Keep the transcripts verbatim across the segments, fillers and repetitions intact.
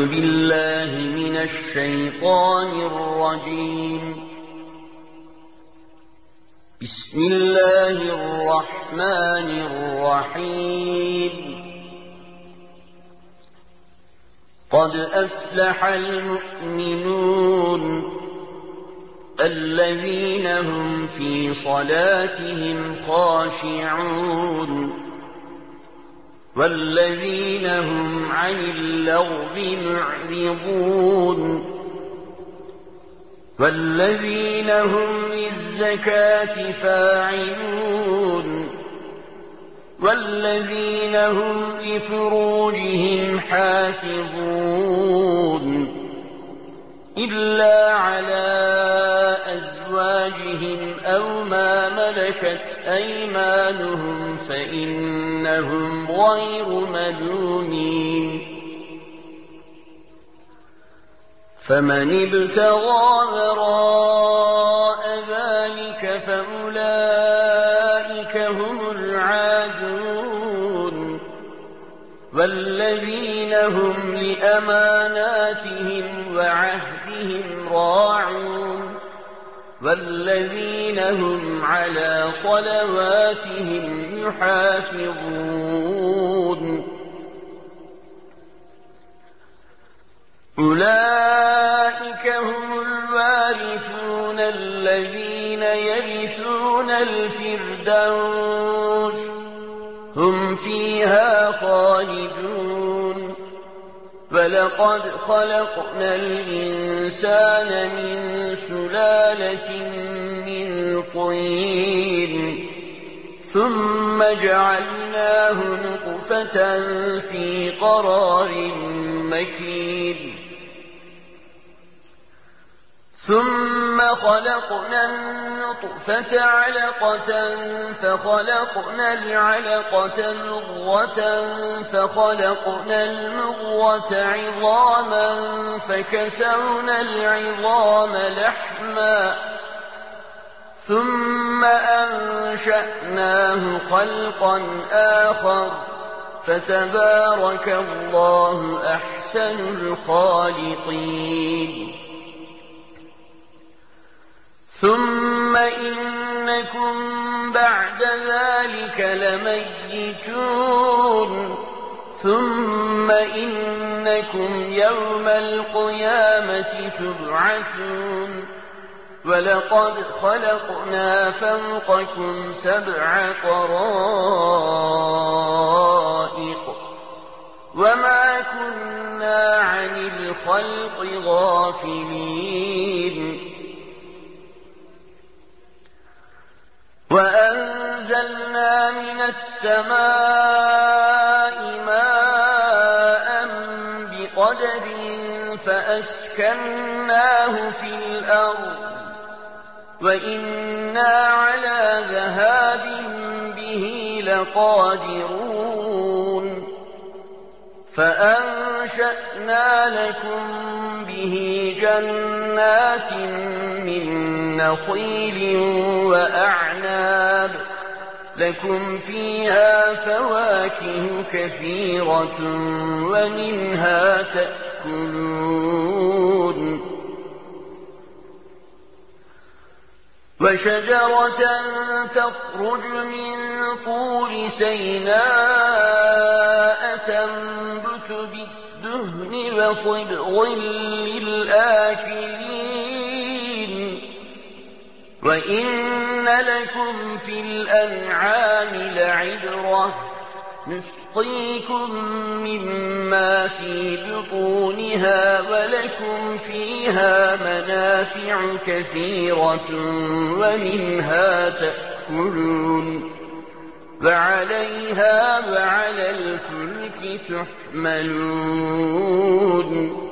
بالله من الشيطان الرجيم. بسم الله الرحمن الرحيم. قد أفلح المؤمنون الذين هم في صلاتهم خاشعون والذين هم عن اللغو معرضون والذين هم للزكاة فاعلون والذين هم لفروجهم حافظون إلا على أزواجهم أو ما ملكت أيمانهم فإنهم غير ملومين. فمن ابتغى وراء ذلك فأولئك هم العادون والذين هم لأماناتهم وعهدهم راعون والذين هم على صلواتهم يحافظون. أولئك هم الوارثون الذين يرثون الفردوس هم فيها خالدون. ولقد خلقنا الإنسان من سلالة من طين ثم جعلناه نطفة في قرار مكين ثم خلقنا النطفة علقة فخلقنا العلقة مضغة فخلقنا المضغة عظاما فكسونا العظام لحما ثم أنشأناه خلقا آخر فتبارك الله أحسن الخالقين. ثم إنكم بعد ذلك لميتون ثم إنكم يوم القيامة تبعثون. ولقد خلقنا فوقكم سبع طرائق وما كنا عن الخلق غافلين. وأنزلنا من السماء ماء بقدر فأسكناه في الأرض وإنا على ذهاب به لقادرون. فأنشأنا لكم به جنات من نخيل وأعناب لكم فيها فواكه كثيرة ومنها تأكلون. وشجرة تخرج من طور سيناء تنبت بالدهن وصبغ للآكلين. وإن لكم في الأنعام لعبرة نسقيكم مما في بطونها ولكم فيها منافع كثيرة ومنها تأكلون وعليها وعلى الفلك تحملون.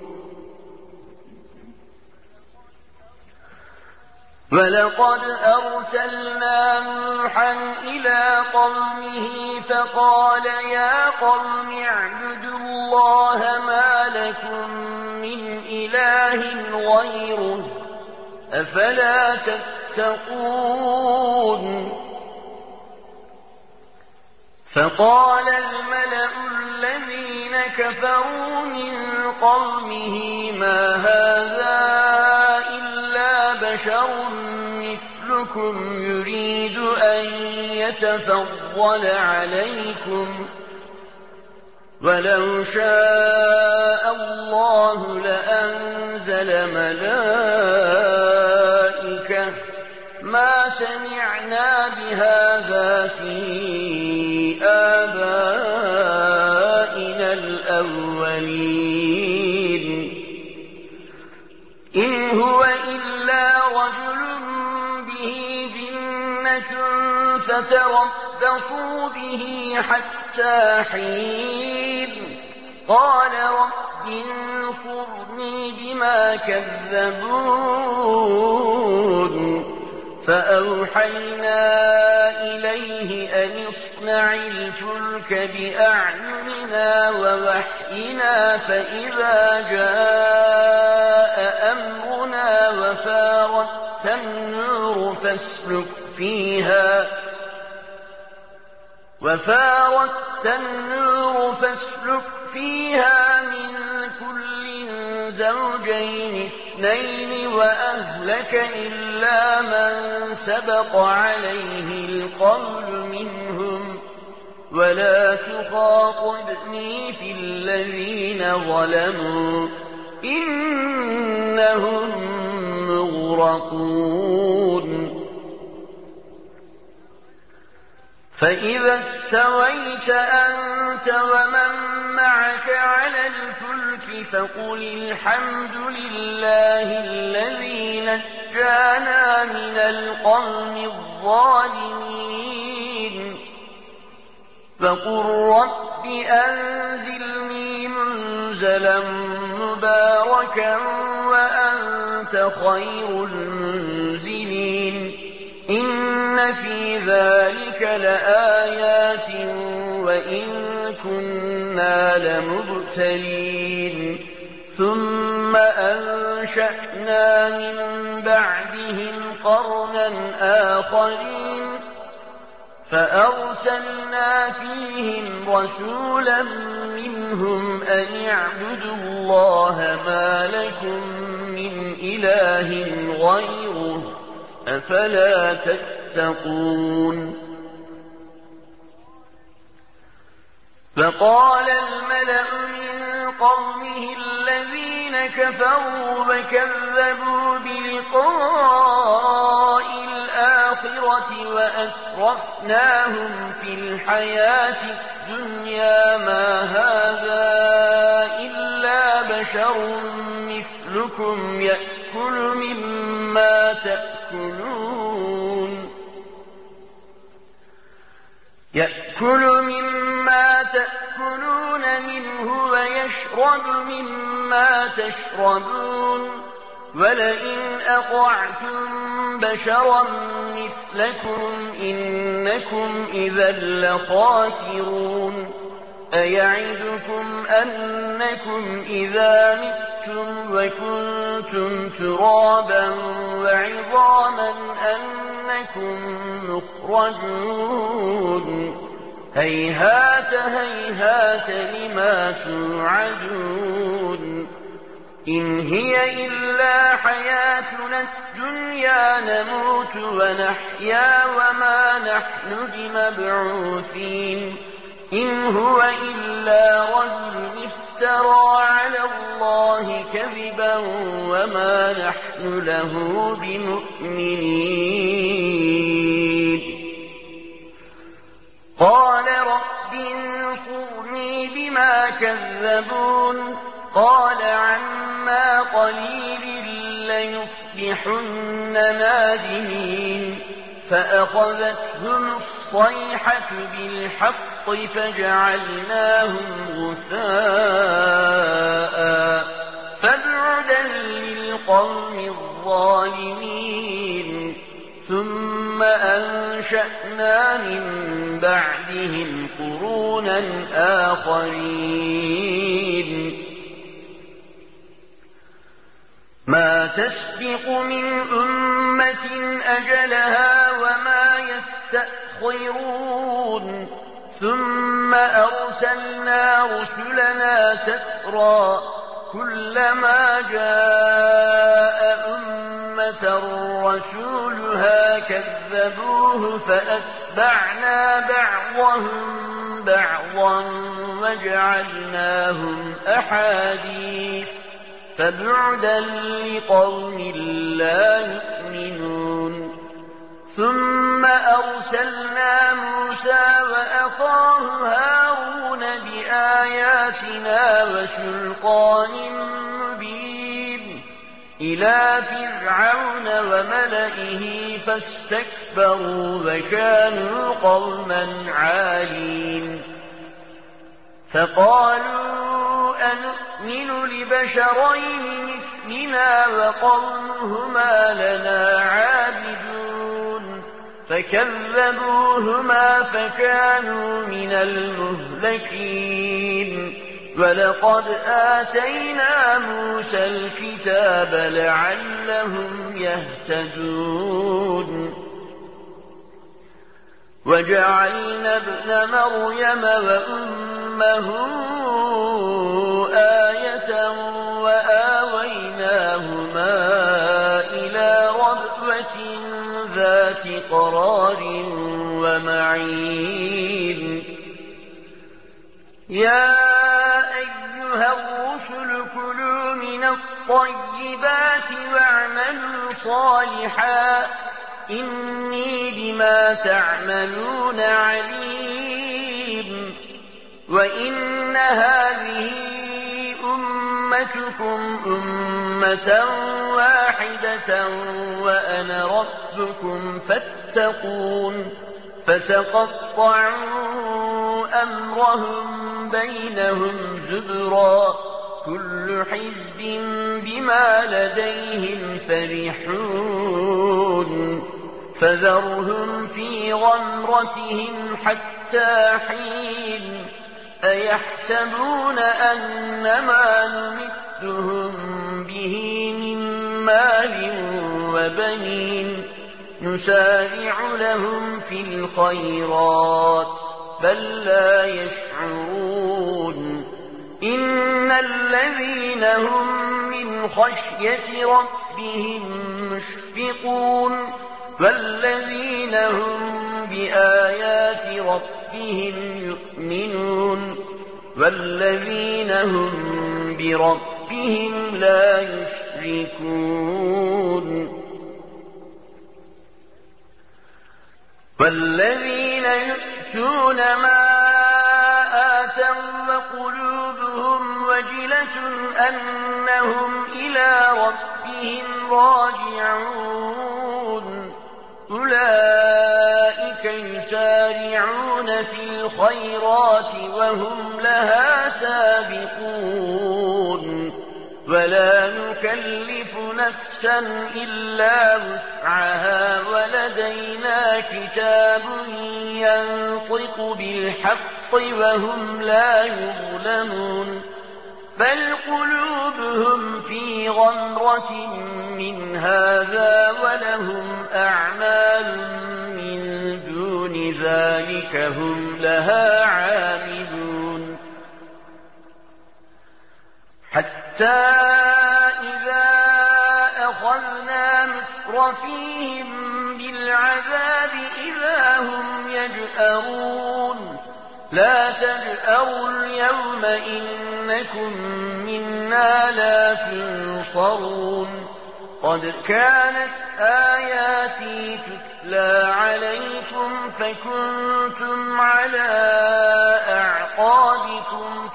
ولقد أرسلنا نوحا إلى قومه فقال يا قوم اعبدوا الله ما لكم من إله غيره أفلا تتقون. فقال الملأ الذين الذين كفروا من قومه ما هذا إلا بشر مثلكم يريد أن يتفضل عليكم ولو شاء الله لأنزل ملائكة ما سمعنا بهذا في آبائنا الأولين إن هو إلا رجل به جنة فتربصوا به حتى حين قال رب انصرني بما كذبون فأوحينا إليه أن اصنع الفلك بأعيننا ووحينا فإذا جاء أمرنا وفارت النور فاسلك فيها وفارت النور فاسلك فيها من كل زوجين اثنين وأهلك إلا من سبق عليه القول منهم ولا تخاطبني في الذين ظلموا إنهم مغرقون فإذا استويت أنت ومن معك على الفلك فقل الحمد لله الذي نجانا من القوم الظالمين فقل رب أنزلني منزلا مباركا وأنت خير المنزلين إن في ذلك لآيات وإن كنا لمبتلين ثم أنشأنا من بعدهم قرنا آخرين فأرسلنا فيهم رسولا منهم أن اعبدوا الله ما لكم من إله غيره أفلا تتقون فقال الملأ من قومه الذين كفروا وكذبوا بلقاء الآخرة وأترفناهم في الحياة الدنيا ما هذا إلا بشر مثلكم يأكل مما تأكلون يأكل مما تأكلون منه ويشرب مما تشربون ولئن أطعتم بشرا مثلكم إنكم إذا لخاسرون أيعدكم أنكم إذا متم وكنتم ترابا وعظاما أنكم مخرجون هيهات هيهات لما توعدون إن هي إلا حياتنا الدنيا نموت ونحيا وما نحن بمبعوثين إن هو إلا رجل افترى على الله كذبا وما نحن له بمؤمنين قال رب انصرني بما كذبون قال عما قليل ليصبحن نادمين فأخذتهم الصيحة بالحق فجعلناهم غثاء فبعدا للقوم الظالمين ثم أنشأنا من بعدهم قرونا آخرين ما تسبق من أمة أجلها وما يستأخرون ثم أرسلنا رسلنا تترى كلما جاء أمة رسولها كذبوه فأتبعنا بعضهم بعضا وجعلناهم أحاديث فبعدا لقوم لا يؤمنون. ثم أرسلنا موسى وأخاه هارون بآياتنا وسلطان مبين إلى فرعون وملئه فاستكبروا وكانوا قوما عالين. فقالوا أنؤمن لبشرين مثلنا وقومهما لنا عابدون فكذبوهما فكانوا من المهلكين. ولقد آتينا موسى الكتاب لعلهم يهتدون. وجعلنا ابن مريم وأمه آية وآويناهما إلى ربوة ذات قرار ومعين. يا أيها الرسل كلوا من الطيبات واعملوا صالحا إني بما تعملون عليم. وإن هذه أمتكم أمة واحدة وأنا ربكم فاتقون. فتقطعوا أمرهم بينهم زبرا كل حزب بما لديهم فرحون. فذرهم في غمرتهم حتى حين. أيحسبون أنما نمدهم به من مال وبنين نسارع لهم في الخيرات بل لا يشعرون. إن الذين هم من خشية ربهم مشفقون والذين هم بآيات ربهم يؤمنون والذين هم بربهم لا يشركون. والذين يؤتون ما آتوا وقلوبهم وجلة أنهم إلى ربهم راجعون أولئك يسارعون في الخيرات وهم لها سابقون. ولا نكلف نفسا إلا وسعها ولدينا كتاب ينطق بالحق وهم لا يظلمون. بل قلوبهم في غمرة من هذا ولهم أعمال من دون ذلك هم لها عاملون. حتى إذا أخذنا مترفيهم بالعذاب إذا هم يجأرون. لا تجأروا اليوم إنكم منا لا تنصرون. قد كانت آياتي تتلى عليكم فكنتم على أعقابكم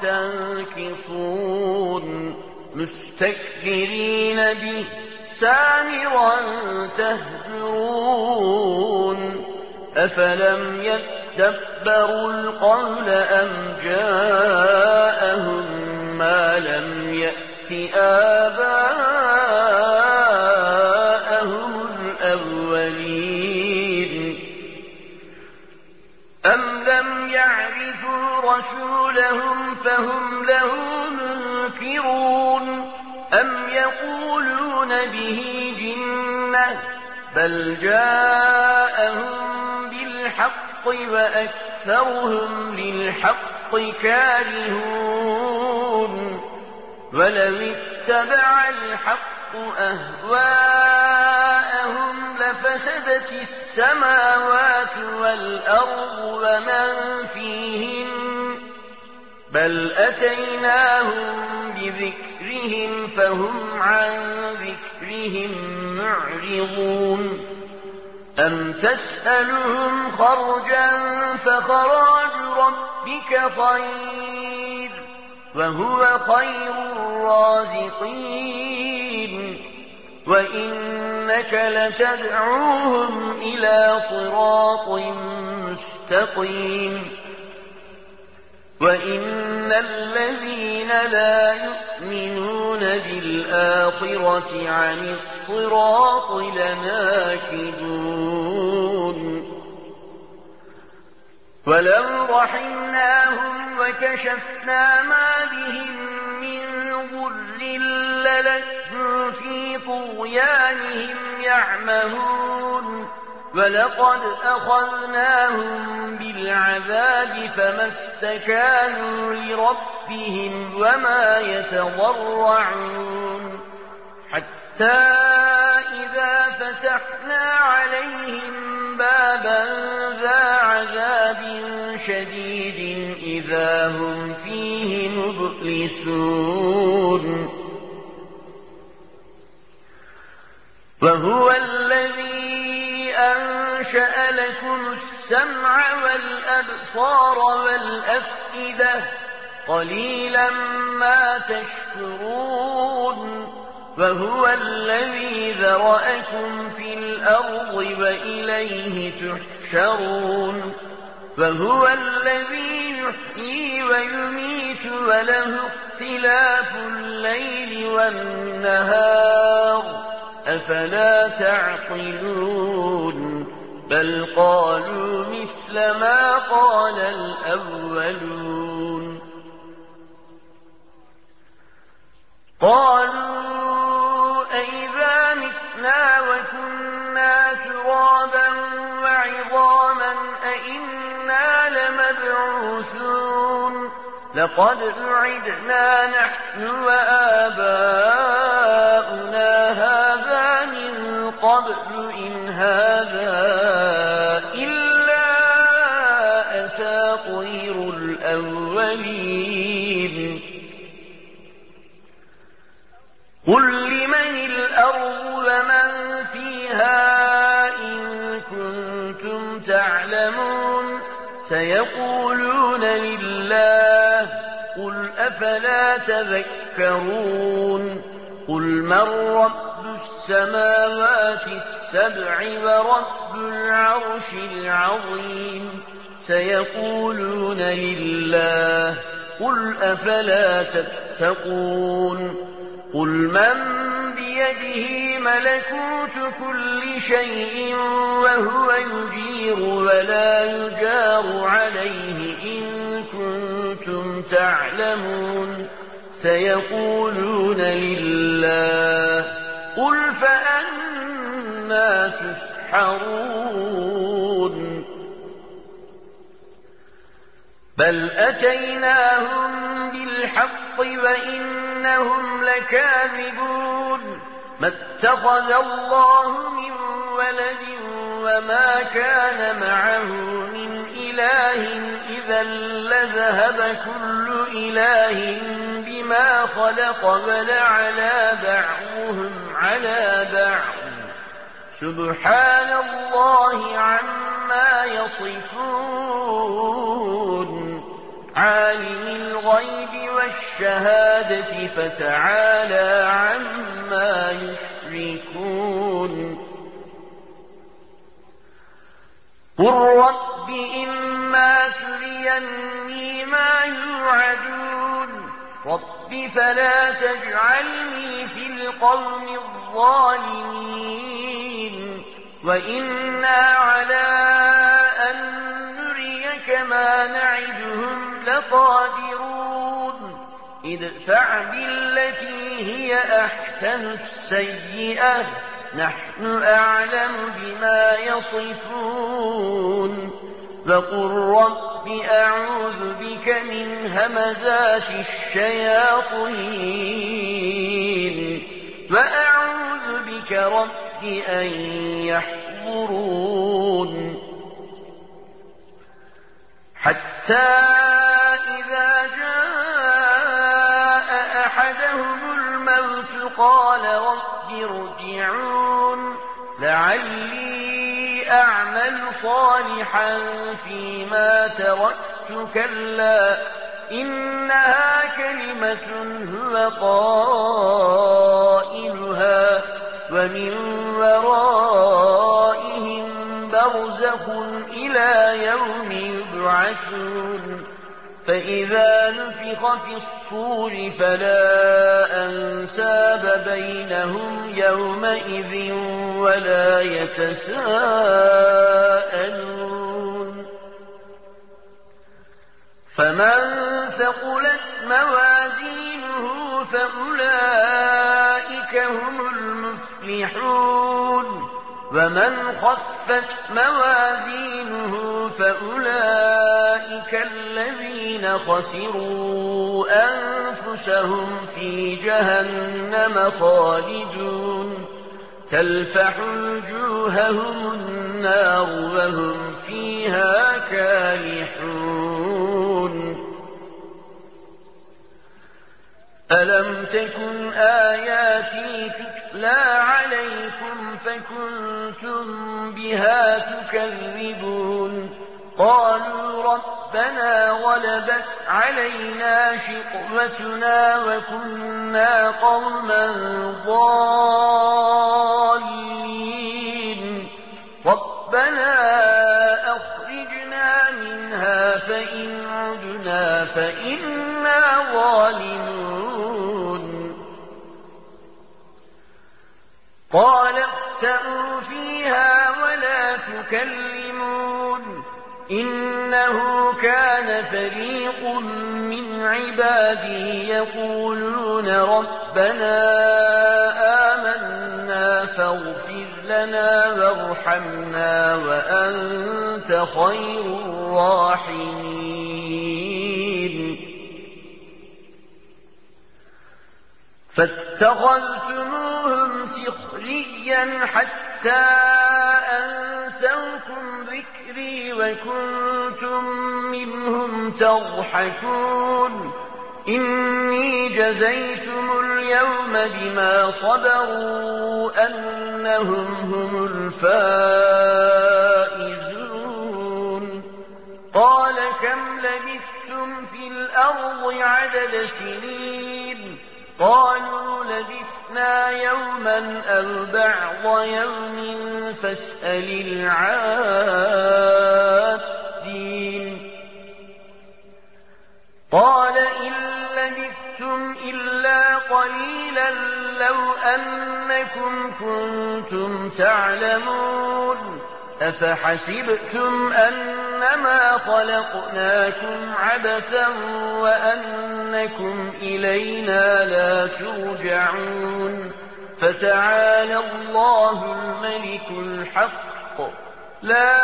تنكصون مستكبرين به سامرا تهجرون. أفلم يدبروا القول أم جاءهم ما لم يأت آباءهم الأولين. أم لم يعرفوا رسولهم فهم له منكرون. أم يقولون به جنة بل جاءهم بالحق وأكثرهم أكثرهم للحق كارهون ولو اتبع الحق أهواءهم لفسدت السماوات والأرض ومن فيهن بل أتيناهم بذكرهم فهم عن ذكرهم معرضون أم تسألهم خرجا فخراج ربك خير وهو خير الرازقين وإنك لتدعوهم إلى صراط مستقيم وإن الذين لا يؤمنون بالآخرة عن الصراط لناكبون ولو رحمناهم وكشفنا ما بهم من ضر للجوا في طغيانهم يعمهون ولقد أخذناهم بالعذاب فما استكانوا لربهم وما يتضرعون حتى إذا فتحنا عليهم بابا ذا عذاب شديد إذا هم فيه مبلسون وهو الذي أنشأ لكم السمع والأبصار والأفئدة قليلا ما تشكرون وهو الذي ذرأكم في الأرض وإليه تحشرون وهو الذي يحيي ويميت وله اختلاف الليل والنهار أفلا تعقلون بل قالوا مثل ما قال الأولون قالوا أئذا متنا وكنا ترابا وعظاما أئنا لمبعوثون لقد أعدنا نحن وآباؤنا هذا من قبل إن هذا إلا أساطير الأولين قل لمن الأرض ومن فيها إن كنتم تعلمون سيقولون لله قل أفلا تذكرون قل من رب السماوات السبع ورب العرش العظيم سيقولون لله قل أفلا تتقون قل من بيده ملكوت كل شيء وهو يجير ولا يجار عليه إن كنتم تعلمون سيقولون لله قل فأنى تسحرون بل أتيناهم بالحق وإنهم لكاذبون ما اتخذ الله من ولد وما كان معه من إله إذا لذهب كل إله بما خلق ولعلى بعضهم على بعض سبحان الله عما يصفون عالم الغيب والشهادة فتعالى عما يشركون قل رب إما تريني ما يوعدون رب فلا تجعلني في القوم الظالمين وإنا على أن نريك ما نعدهم لقادرون ادفع بالتي هي أحسن السيئة نحن أعلم بما يصفون وقل رب رب أعوذ بك من همزات الشياطين وأعوذ بك رب أن يحضرون حتى إذا جاء أحدهم الموت قال رب ارجعون لعلي أعمل صالحا فيما تركت كلا إنها كلمة هو قائلها ومن ورائهم برزخ إلى يوم يبعثون فإذا نفخ في الصور فلا أنساب بينهم يومئذ ولا يتساءلون فمن ثقلت موازينه فأولئك هم المفلحون ومن خفت موازينه فأولئك الذين خسروا أنفسهم في جهنم خالدون تلفح وجوههم النار وهم فيها كالحون ألم تكن آياتي تتلى عليكم فكنتم بها تكذبون قالوا ربنا غلبت علينا شقوتنا وكنا قوما ضالين ربنا أخرجنا منها فإن عدنا فإنا ظالمون قال اخسئوا فيها ولا تكلمون إنه كان فريق من عبادي يقولون ربنا آمنا فاغفر لنا وارحمنا وأنت خير الراحمين فاتخذتموهم سخريا حتى أنسوكم ذكري وكنتم منهم تضحكون إني جزيتم اليوم بما صبروا أنهم هم الفائزون قال كم لبثتم في الأرض عدد سنين قالوا لبثنا يوما أو بعض يوم فاسأل العادين قال إن لبثتم إلا قليلا لو أنكم كنتم تعلمون أفحسبتم أنما خلقناكم عبثا وأنكم إلينا لا ترجعون فتعالى الله الملك الحق لا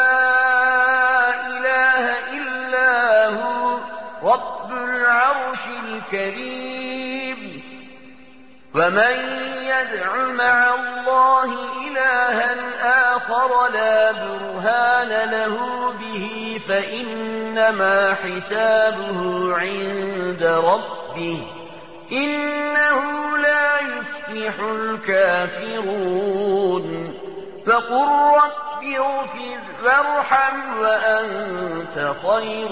إله إلا هو رب العرش الكريم ومن يدع مع الله إلها آخر لا برهان له به فإنما حسابه عند ربه إنه لا يفلح الكافرون فقل رب اغفر وارحم وأنت خير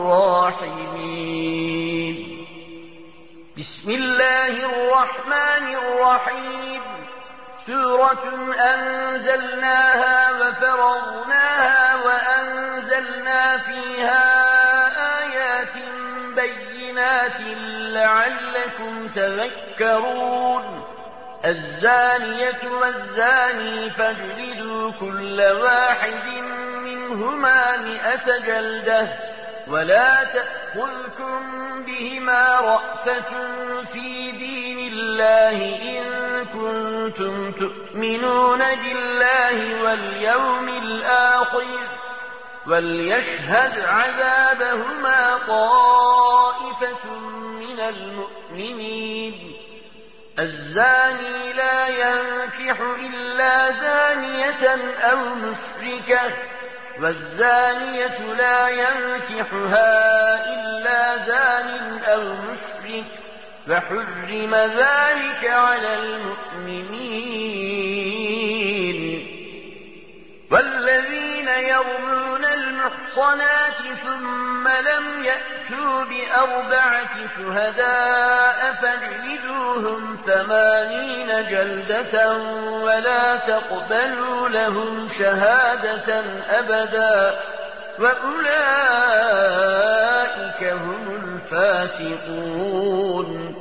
الراحمين بسم الله الرحمن الرحيم سورة أنزلناها وفرضناها وأنزلنا فيها آيات بينات لعلكم تذكرون الزانية والزاني فاجلدوا كل واحد منهما مئة جلدة ولا تأخذكم بهما رأفة في دين الله إن كنتم تؤمنون بالله واليوم الآخر وَلْيَشْهَدْ عَذَابَهُمَا طَائِفَةٌ مِّنَ الْمُؤْمِنِينَ الزَّانِي لَا يَنكِحُ إِلَّا زَانِيَةً أَوْ مُشْرِكَةً وَالزَّانِيَةُ لَا يَنكِحُهَا إِلَّا زَانٍ أَوْ مُشْرِكٌ وَحُرِّمَ ذَلِكَ عَلَى الْمُؤْمِنِينَ وَالَّذِينَ يَرْمُونَ الْمُحْصَنَاتِ ثُمَّ لَمْ يَأْتُوا بِأَرْبَعَةِ شُهَدَاءَ فَاجْلِدُوهُمْ ثَمَانِينَ جَلْدَةً وَلَا تَقْبَلُوا لَهُمْ شَهَادَةً أَبَدًا وَأُولَٰئِكَ هُمُ الْفَاسِقُونَ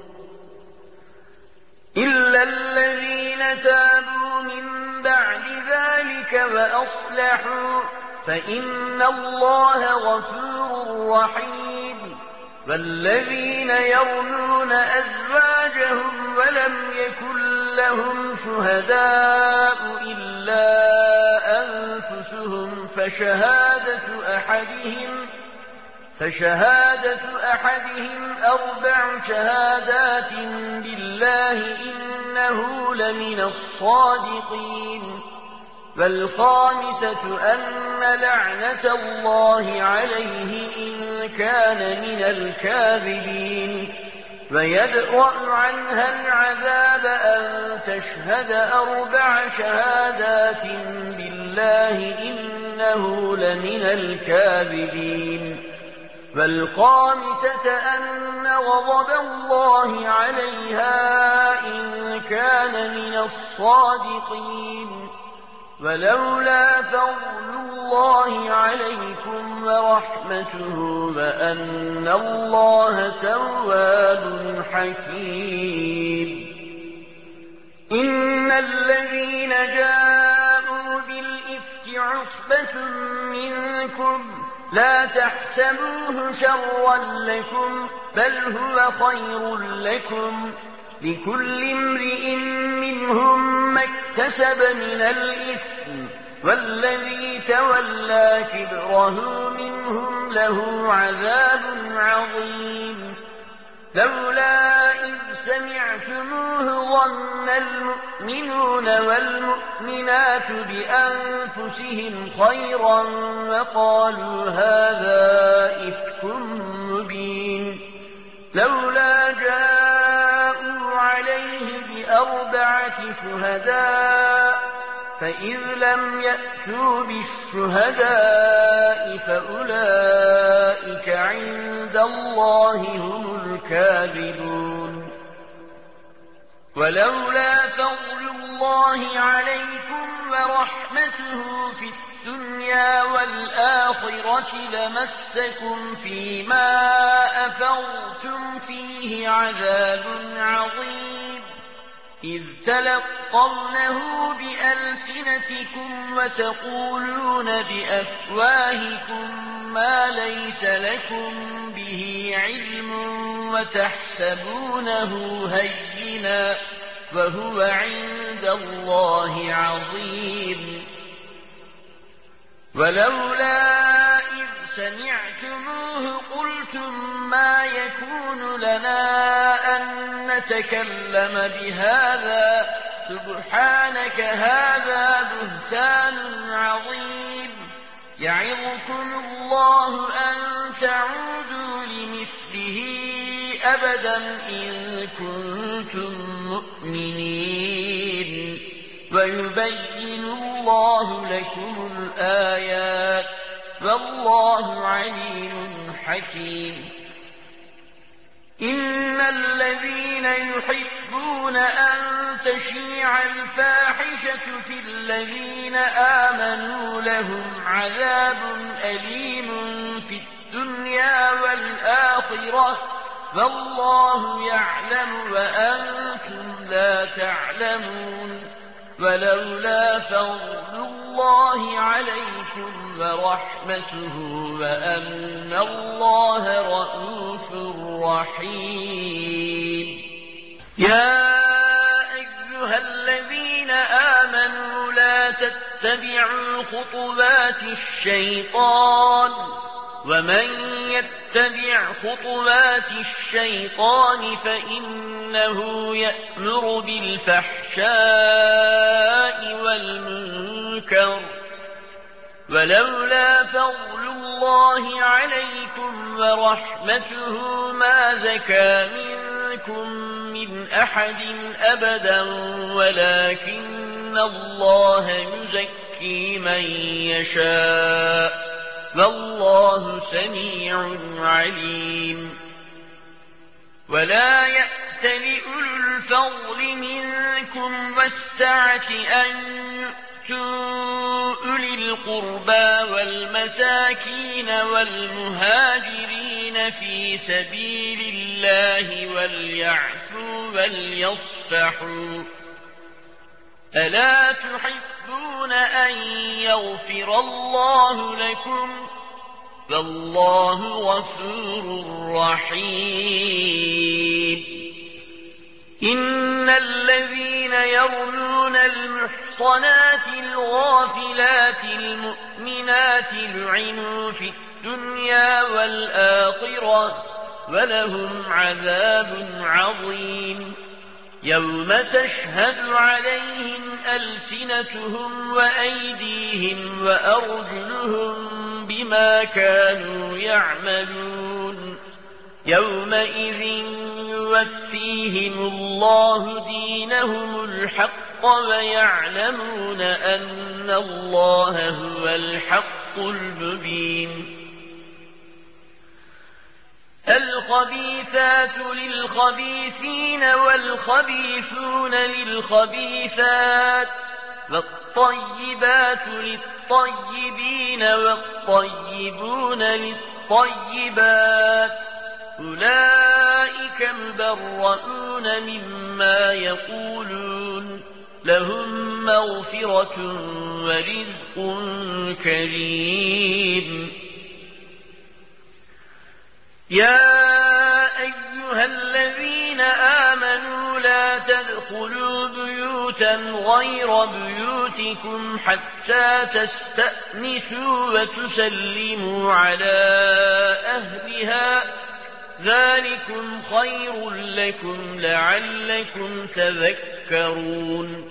إِلَّا الَّذِينَ تَابُوا مِن بَعْدِ ذَلِكَ وَأَصْلَحُوا فَإِنَّ اللَّهَ غَفُورٌ رَّحِيمٌ وَالَّذِينَ يَرْمُونَ أَزْوَاجَهُمْ وَلَمْ يَكُن لَّهُمْ شُهَدَاءُ إِلَّا أَنفُسُهُمْ فَشَهَادَةُ أَحَدِهِمْ فشهادة أحدهم أربع شهادات بالله إنه لمن الصادقين والخامسة أن لعنة الله عليه إن كان من الكاذبين ويدرأ عنها العذاب أن تشهد أربع شهادات بالله إنه لمن الكاذبين والخامسة أن غضب الله عليها إن كان من الصادقين ولولا فضل الله عليكم ورحمته وأن الله تواب حكيم إن الذين جاءوا بالإفك عصبة منكم لا تحسبوه شرا لكم بل هو خير لكم لكل امرئ منهم ما اكتسب من الإثم والذي تولى كبره منهم له عذاب عظيم لولا إذ سمعتموه ظن المؤمنون والمؤمنات بأنفسهم خيرا وقالوا هذا إفك مبين لولا جاءوا عليه بأربعة شهداء فإذ لم يأتوا بالشهداء فأولئك عند الله هم الكاذبون ولولا فضل الله عليكم ورحمته في الدنيا والآخرة لمسكم فيما أفضتم فيه عذاب عظيم إذ تلقونه بألسنتكم وتقولون بأفواهكم ما ليس لكم به علم وتحسبونه هينا وهو عند الله عظيم ولولا إذ سمعتموه قلتم ما يكون لنا أن نتكلم بهذا سبحانك هذا بهتان عظيم يعظكم الله أن تعودوا لمثله أبدا إن كنتم مؤمنين ويبين الله لكم الآيات والله عليم حكيم إن الذين يحبون أن تشيع الفاحشة في الذين آمنوا لهم عذاب أليم في الدنيا والآخرة والله يعلم وأنتم لا تعلمون ولولا فضل الله عليكم ورحمته وأن الله رءوف رحيم يا أيها الذين آمنوا لا تتبعوا تتبعوا خطوات الشيطان ومن يتبع خطوات الشيطان فإنه يأمر بالفحشاء والمنكر ولولا فضل الله عليكم ورحمته ما زكى منكم من أحد أبدا ولكن الله يزكي من يشاء والله سميع عليم ولا يأت لأولو الفضل منكم والسعة أن يؤتوا أولي القربى والمساكين والمهاجرين في سبيل الله وليعفوا وليصفحوا ألا تحبون أن يغفر الله لكم فالله غفور رحيم إن الذين يرمون المحصنات الغافلات المؤمنات لعنوا في الدنيا والآخرة ولهم عذاب عظيم يوم تشهد عليهم ألسنتهم وأيديهم وأرجلهم بما كانوا يعملون يومئذ يوفيهم الله دينهم الحق ويعلمون أن الله هو الحق المبين الخبيثات للخبيثين والخبيثون للخبيثات والطيبات للطيبين والطيبون للطيبات أولئك مبرؤون مما يقولون لهم مغفرة ورزق كريم يا أيها الذين آمنوا لا تدخلوا بيوتا غير بيوتكم حتى تستأنسوا وتسلموا على أهلها ذلكم خير لكم لعلكم تذكرون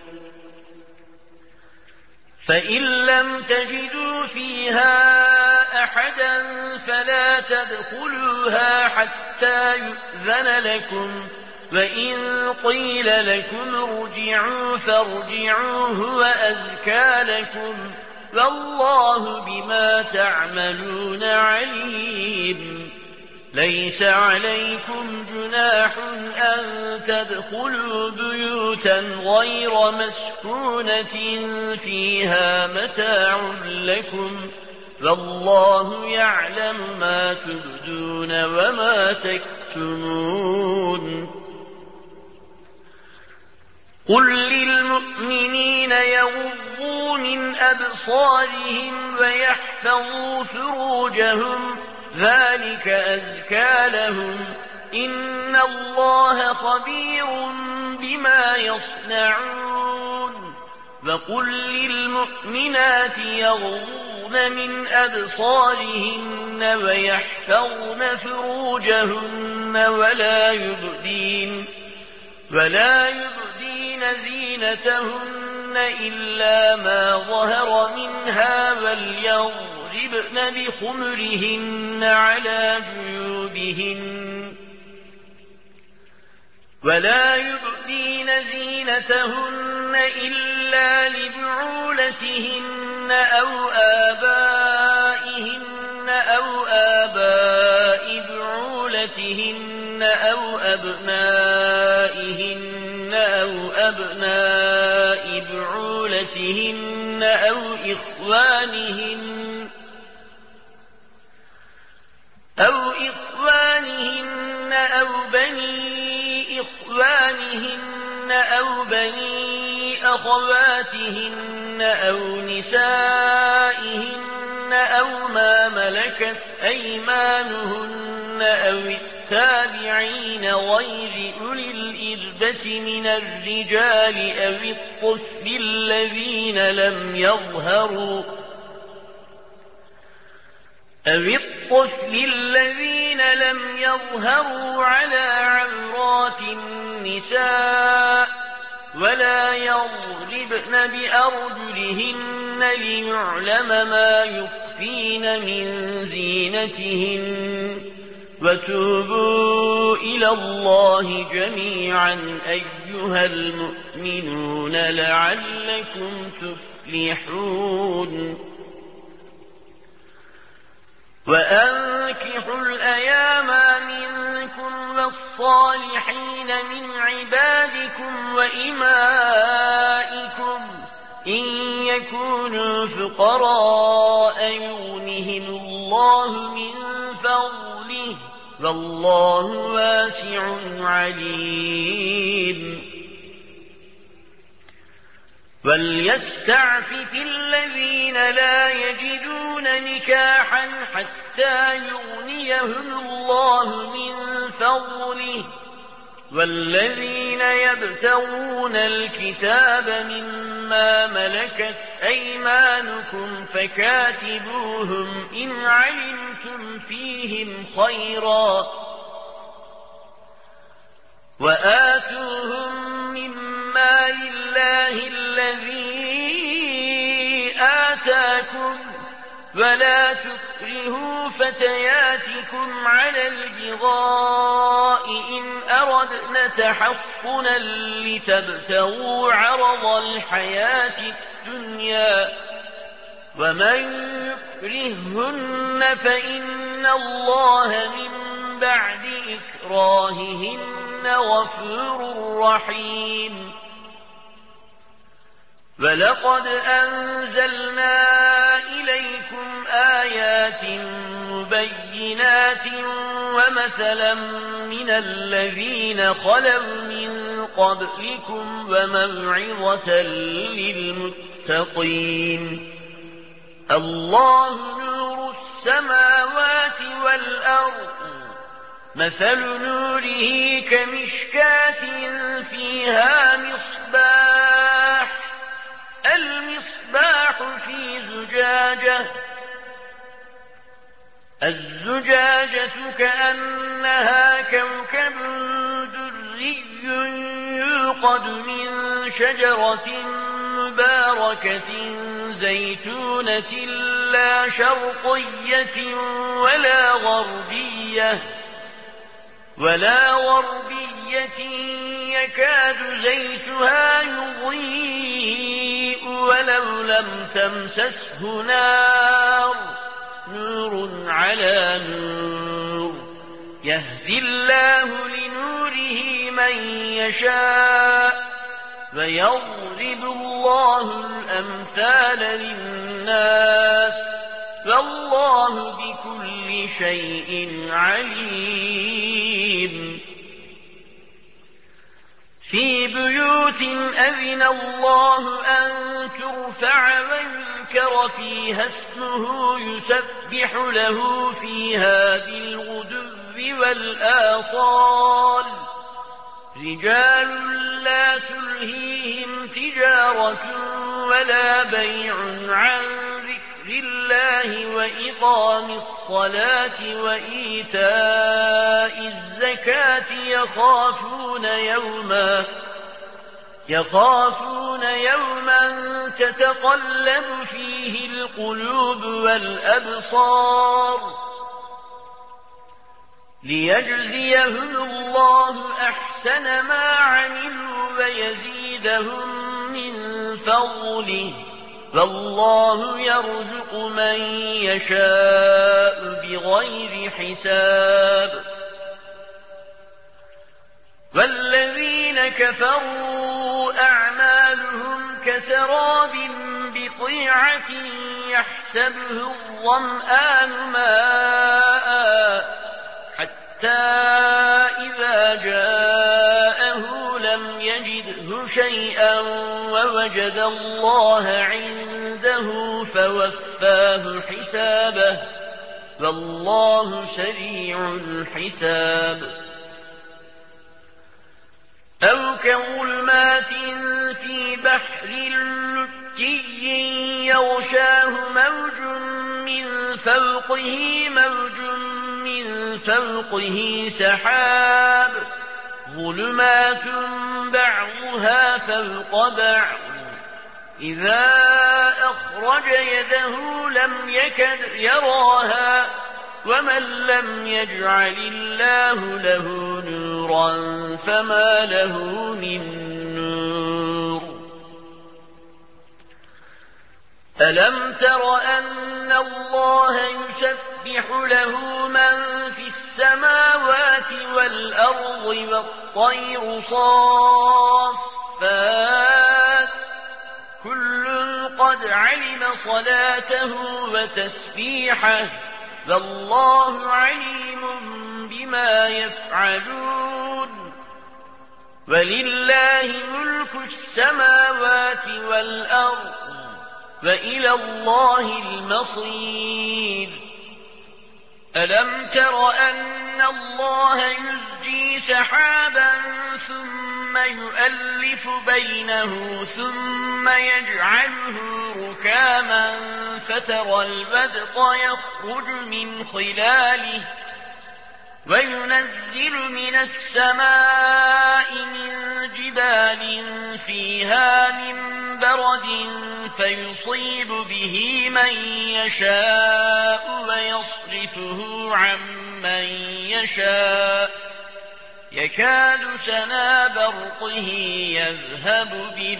فإن لم تجدوا فيها أحدا فلا تدخلوها حتى يؤذن لكم وإن قيل لكم ارجعوا فارجعوا هو أزكى لكم والله بما تعملون عليم ليس عليكم جناح أن تدخلوا بيوتا غير مسكونة فيها متاع لكم والله يعلم ما تبدون وما تكتمون قل للمؤمنين يغضوا من أبصارهم ويحفظوا فروجهم ذلك أزكى لهم إن الله خبير بما يصنعون وقل للمؤمنات يغضن من أبصارهن ويحفظن فروجهن ولا يبدين ولا يبدين زينتهن إلا ما ظهر منها وليضربن بخمرهن على جيوبهن ولا يبدين زينتهن إلا لبعولتهن أو آبائهن أو آباء بعولتهن أو أبنائهن أو أبناء بعولتهن أو إخوانهن أو إخوانهن أو بني إخوانهن أو بني أخواتهن أو نسائهن أو ما ملكت أيمانهن أو التابعين غير أولي الإربة من الرجال أو الطفل الذين لم يظهروا أو الطفل الذين لم يظهروا على عورات النساء ولا يضربن بأرجلهن ليعلم ما يخفين من زينتهن وتوبوا إلى الله جميعا أيها المؤمنون لعلكم تفلحون وأنكحوا الأيام منكم والصالحين من عبادكم وإمائكم إن يكونوا فقراء يغنهم الله من فضله والله واسع عليم وليستعفف الذين لا يجدون نكاحا حتى يغنيهم الله من فضله والذين يبتغون الكتاب مما ملكت أيمانكم فكاتبوهم إن علمتم فيهم خيرا وآتوهم مما لله الذي آتاكم ولا تكرهوا فتياتكم على البغاء إن أردنا تحصنا لتبتغوا عرض الحياة الدنيا ومن يكرههن فإن الله من بعد إكراههن غفور رحيم ولقد أنزلنا إليكم آيات مبينات ومثلا من الذين خلوا من قبلكم وموعظة للمتقين الله نور السماوات والأرض مثل نوره كمشكاة فيها مصباح المصباح في زجاجة الزجاجة كأنها كوكب دري يوقد من شجرة مباركة زيتونة لا شرقية ولا غربية ولا غربية يكاد زيتها يضيء ولو لم تمسسه نار نور على نور يهدي الله لنوره من يشاء ويضرب الله الأمثال للناس والله بكل شيء عليم في بيوت أذن الله أن ترفع ويذكر فيها اسمه يسبح له فيها بالغدو والآصال رجال لا تلهيهم تجارة ولا بيع عن ذكر الله وإقام الصلاة وإيتاء الزكاة يخافون يوما يخافون يوما تتقلب فيه القلوب والأبصار ليجزيهم الله أحسن ما عملوا ويزيدهم من فضله والله يرزق من يشاء بغير حساب والذين كفروا أعمالهم كسراب بقيعة يحسبه الظمآن ماء حتى إذا جاءه لم يجده شيئا ووجد الله عنده فوفاه حسابه والله سريع الحساب. أو كظلمات في بحر لجي يغشاه موج من فوقه موج من فوقه سحاب ظلمات بعضها فوق بعض إذا أخرج يده لم يكد يراها ومن لم يجعل الله له نورا فما له من نور. ألم تر أن الله يسبح له من في السماوات والأرض والطير صافات كل قد علم صلاته وتسبيحه والله عليم بما يفعلون. ولله ملك السماوات والأرض وإلى الله المصير. ألم تر أن الله يزجي سحابا ثم يؤلف بينه ثم يجعله ركاما فترى الودق يخرج من خلاله وينزل من السماء من جبال فيها من برد فيصيب به من يشاء ويصرفه عن من يشاء يكاد سنا برقه يذهب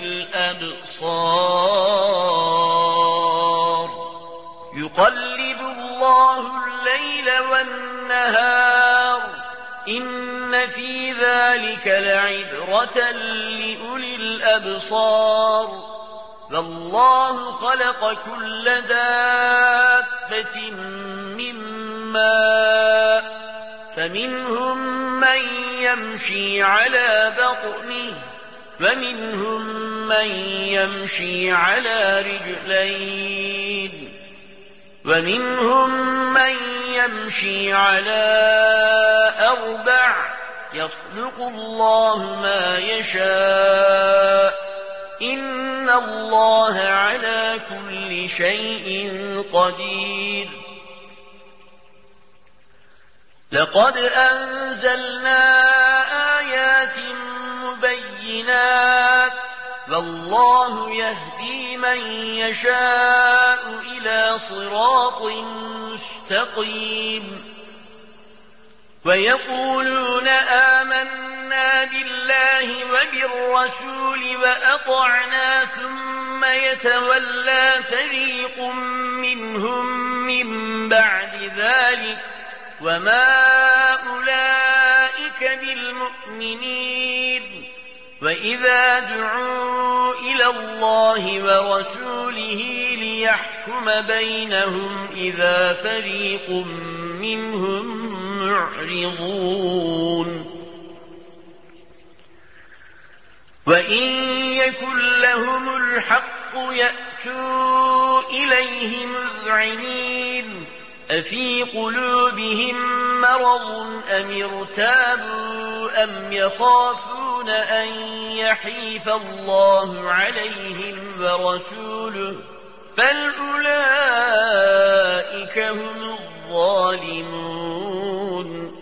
بالأبصار يقلب الله الليل والنهار إن في ذلك لعبرة لأولي الأبصار. والله خلق كل دابة من ماء فمنهم من يمشي على بطنه ومنهم من يمشي على رجلين ومنهم من يمشي على أربع يخلق الله ما يشاء إن الله على كل شيء قدير. لقد أنزلنا آيات مبينات والله يهدي من يشاء إلى صراط مستقيم. ويقولون آمنا بالله وبالرسول وأطعنا ثم يتولى فريق منهم من بعد ذلك وما أولئك بالمؤمنين. وإذا دعوا إلى الله ورسوله ليحكم بينهم إذا فريق منهم معرضون. وإن يكن لهم الحق يأتوا إليه مذعنين أفي قلوبهم مرض أم ارتابوا أم يخافون أن يحيف الله عليهم ورسوله بل أولئك هم الظالمون.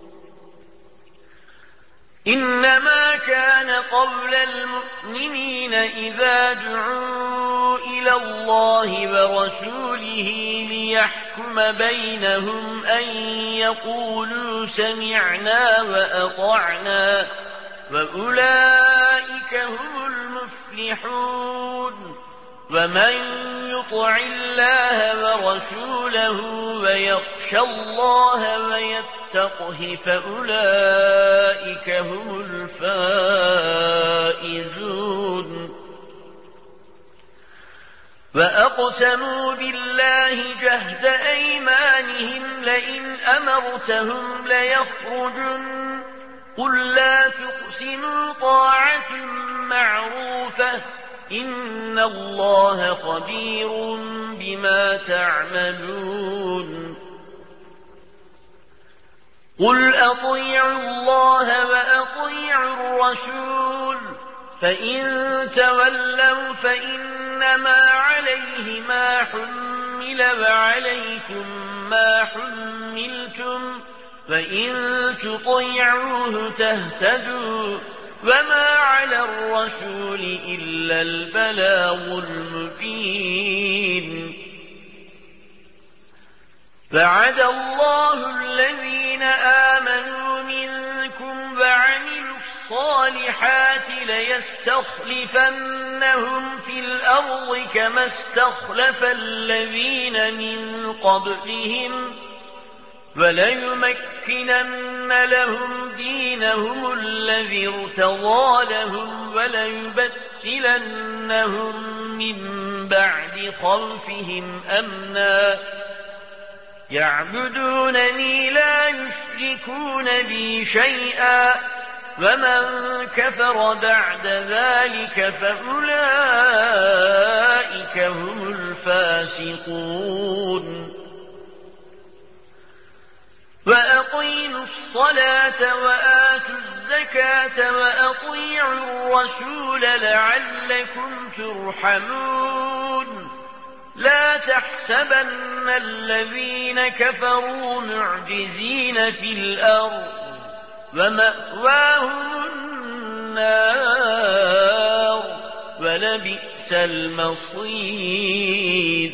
إنما كان قول المؤمنين إذا دعوا إلى الله ورسوله ليحكم بينهم أن يقولوا سمعنا وأطعنا وأولئك هم المفلحون. ومن يطع الله ورسوله ويخشى الله ويتقه فأولئك هم الفائزون. وأقسموا بالله جهد أيمانهم لئن أمرتهم ليخرجن قل لا تقسموا طاعة معروفة إن الله خبير بما تعملون. قل أطيعوا الله وأطيعوا الرسول فإن تولوا فإنما عليه ما حمل وعليكم ما حملتم وإن تطيعوه تهتدوا وما على الرسول إلا البلاغ المبين. وعد الله الذين آمنوا منكم وعملوا الصالحات ليستخلفنهم في الأرض كما استخلف الذين من قبلهم وليمكنن لهم دينهم الذي ارتضى لهم وليبدلنهم من بعد خوفهم أمنا يعبدونني لا يشركون بي شيئا ومن كفر بعد ذلك فأولئك هم الفاسقون. وأقيموا الصلاة وآتوا الزكاة وأطيعوا الرسول لعلكم ترحمون. لا تحسبن الذين كفروا معجزين في الأرض ومأواهم النار ولبئس المصير.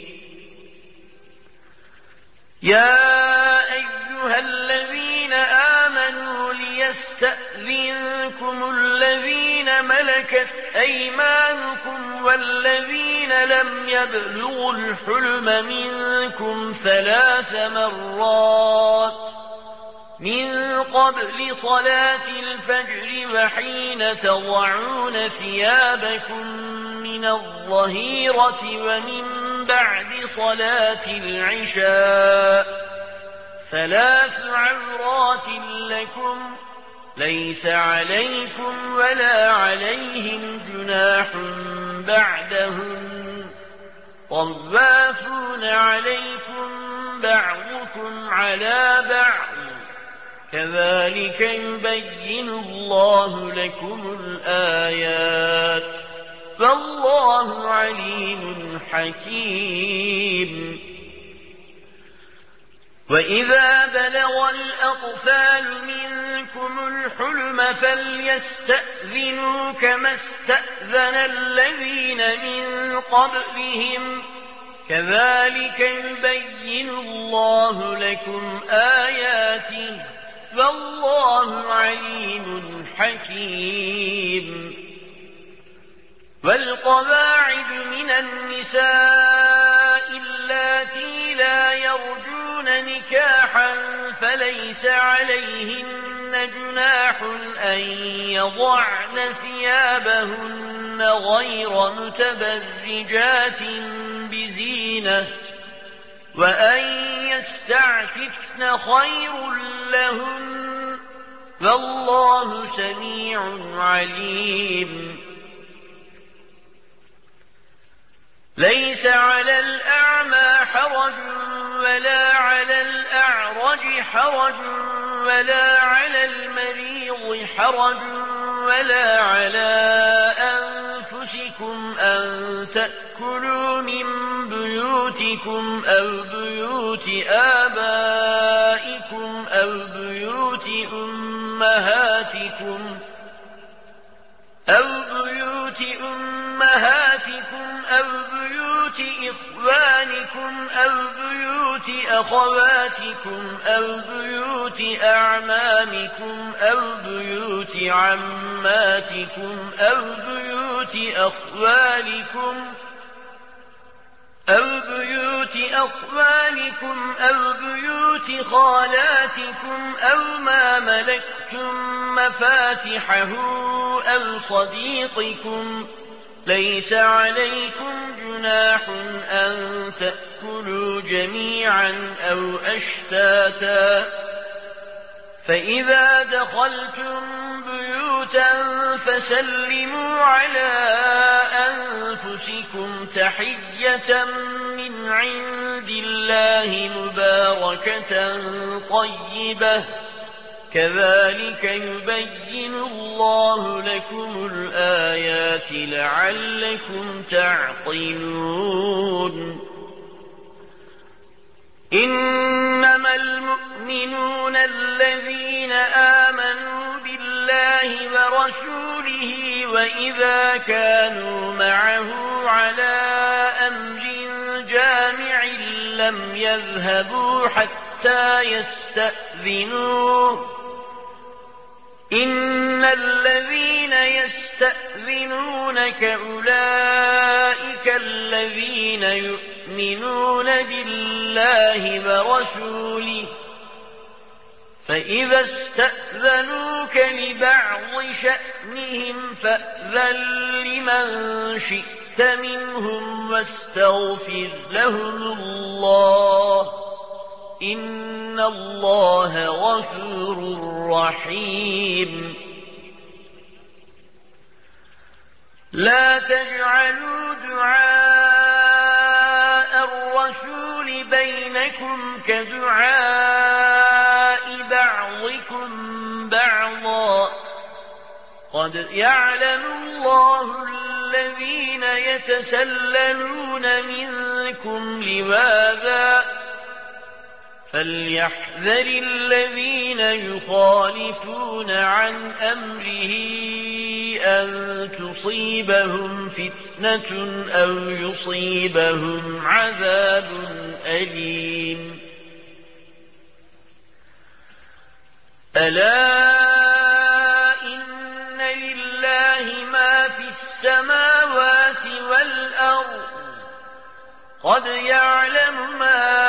يا أيها الذين آمنوا ليستأذنكم الذين ملكت أيمانكم والذين لم يبلغوا الحلم منكم ثلاث مرات من قبل صلاة الفجر وحين تضعون ثيابكم من الظهيرة ومن بعد صلاة العشاء ثلاث عورات لكم ليس عليكم ولا عليهم جناح بعدهن طوافون عليكم بعضكم على بعض كذلك يبين الله لكم الآيات فالله عليم حكيم. وإذا بلغ الأطفال منكم الحلم فليستأذنوا كما استأذن الذين من قبلهم كذلك يبين الله لكم آياته والله عليم حكيم. والقواعد من النساء اللاتي لا يرجون نكاحا فليس عليهن جناح أن يضعن ثيابهن غير متبرجات بزينة وأن يستعففن خير لهن والله سميع عليم. ليس على الأعمى حرج ولا على الأعرج حرج ولا على المريض حرج ولا على أنفسكم أن تأكلوا من بيوتكم أو بيوت آبائكم أو بيوت أمهاتكم أو بيوت أمهاتكم أو بيوت إخوانكم أو بيوت أخواتكم أو بيوت أعمامكم أو بيوت عماتكم أو بيوت أخوالكم أو بيوت أخوالكم أو بيوت خالاتكم أو ما ملكتم مفاتحه أو صديقكم ليس عليكم جناح أن تأكلوا جميعا أو أشتاتا فإذا دخلتم بيوتا فسلموا على أنفسكم أنفسكم تحية من عند الله مباركة طيبة كذلك يبين الله لكم الآيات لعلكم تعقلون إنما المؤمنون الذين آمنوا بالله ورسوله وإذا كانوا معه على أمر جامع لم يذهبوا حتى يستأذنوه إن الذين يستأذنونك أولئك الذين يؤمنون بالله ورسوله فإذا استأذنوك لبعض شأنهم فأذن لمن شئت منهم واستغفر لهم الله إن الله غفور رحيم لا تجعلوا دعاء الرسول بينكم كدعاء بعضكم بعضا قد يعلم الله الذين يتسللون منكم لواذا فليحذر الذين يخالفون عن أمره أن تصيبهم فتنة أو يصيبهم عذاب أليم ألا إن لله ما في السماوات والأرض قد يعلم ما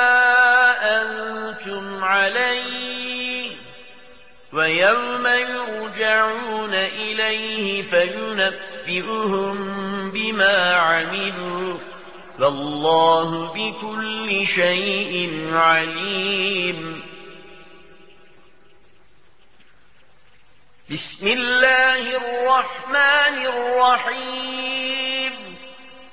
أنتم عليه ويوم يرجعون إليه فينبئهم بما عملوا والله بكل شيء عليم بسم الله الرحمن الرحيم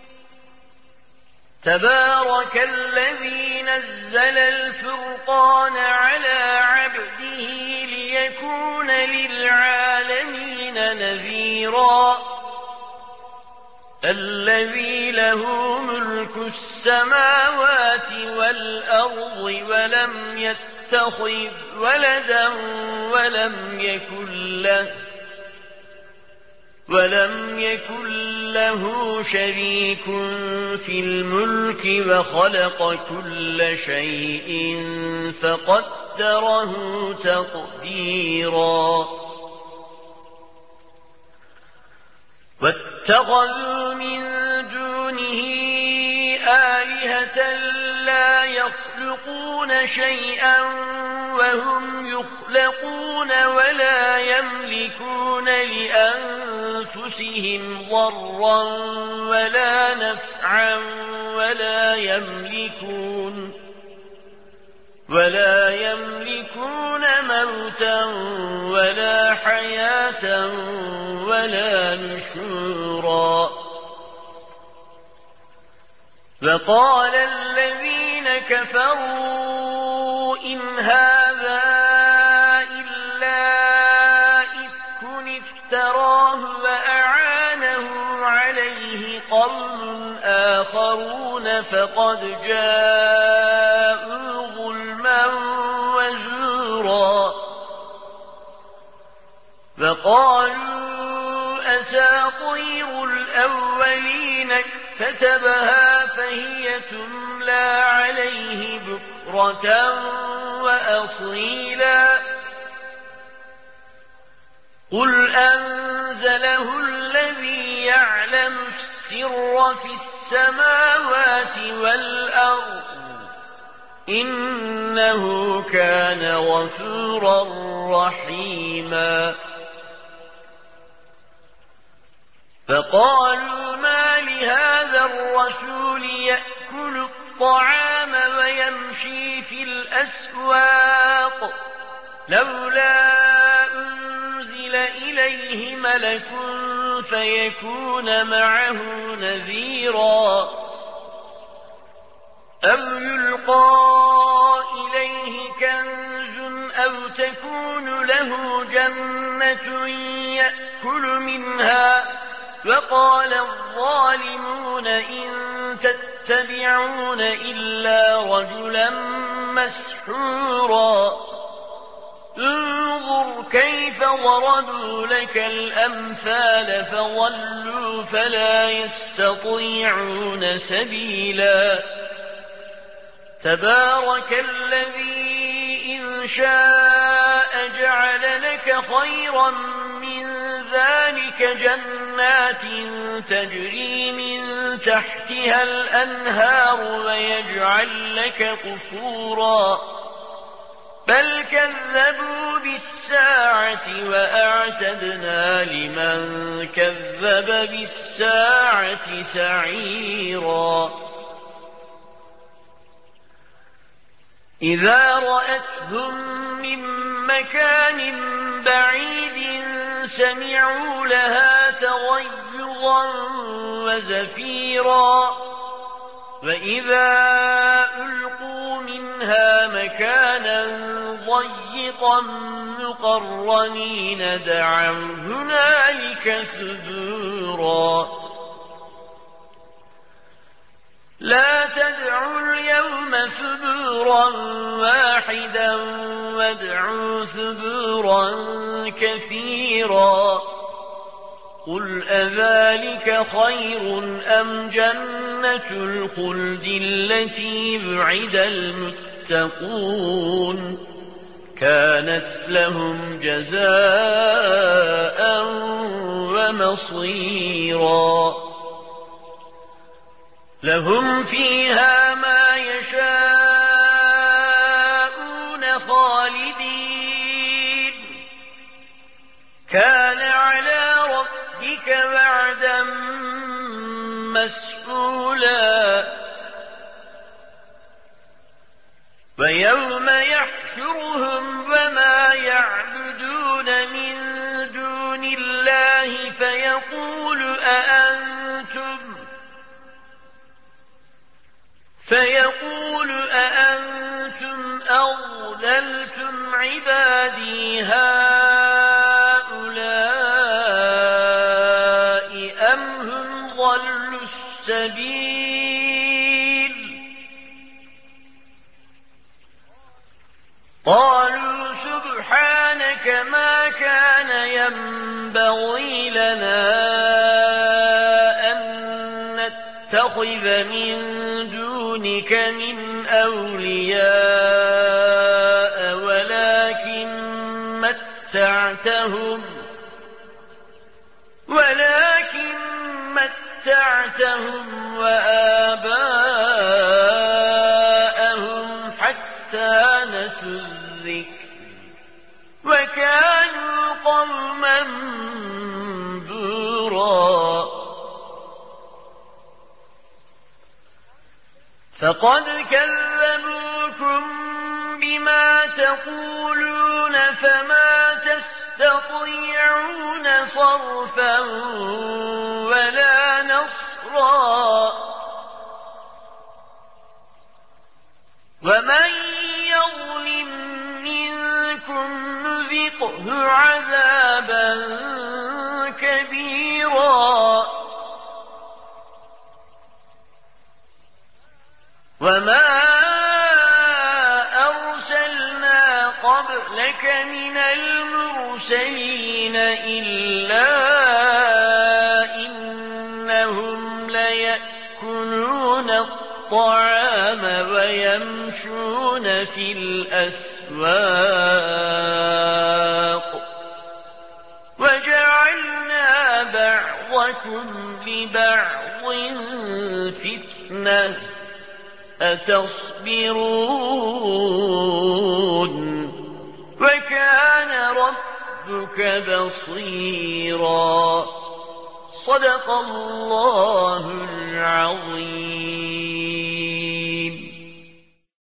تبارك الذي نزل الفرقان على عبده ليكون للعالمين نذيرا الذي له ملك السماوات والأرض ولم يتخذ ولدا ولم يكن له ولم يكن له شريك في الملك وخلق كل شيء فقدره تقديرا واتخذوا من دونه آلهة لا يخلقون شيئا وهم يخلقون ولا يملكون لأنفسهم ضرا ولا نفعا ولا يملكون ولا يملكون موتا ولا حياة ولا نشورا وقال الذين كفروا إن هذا إلا إفك افتراه وأعانه عليه قوم آخرون فقد جاءوا ظلما وزورا وقالوا أساطير الأولين اكتتبها فهي تملى عليه بكرة وأصيلا قل أنزله الذي يعلم السر في السماوات والأرض إنه كان غفورا رحيما فقالوا ما لهذا الرسول يأكل الطعام ويمشي في الأسواق لولا أنزل إليه ملك فيكون معه نذيرا أو يلقى إليه كنز أو تكون له جنة يأكل منها فقال الظالمون إن تتبعون إلا رجلا مسحورا انظر كيف ضربوا لك الأمثال فضلوا فلا يستطيعون سبيلا تبارك الذي إن شاء جعل لك خيرا من ذلك جنات تجري من تحتها الأنهار ويجعل لك قصورا بل كذبوا بالساعة وأعتدنا لمن كذب بالساعة سعيرا إذا رأتهم من مكان بعيد سمعوا لها تغيظا وزفيرا وإذا ألقوا منها مكانا ضيقا مقرنين دعوا هنالك ثبورا لا تدعوا اليوم ثبورا واحدا وادعوا ثبورا كثيرا قل أذلك خير أم جنة الخلد التي بعد المتقون كانت لهم جزاء ومصيرا لهم فيها ما يشاءون خالدين كان على ربك وعدا مسئولا ويوم يحشرهم وما يعبدون من دون الله فيقول أأنتم فيقول أأنتم أضللتم عبادي هؤلاء أم هم ضلوا السبيل قالوا سبحانك ما كان ينبغي لنا أن نتخذ من دونك من أولياء ولكن متعتهم ولكن متعتهم وآباءهم حتى نسوا الذكر وكانوا قوما بورا فقد كذبوكم بما تقولون فما تستطيعون صرفا ولا نصرا ومن يظلم منكم نذقه عذابا كبيرا وما أرسلنا قبلك من المرسلين إلا إنهم ليأكلون الطعام ويمشون في الأسواق وجعلنا بعضكم لبعض فتنة أتصبرون وكان ربك بصيرا صدق الله العظيم.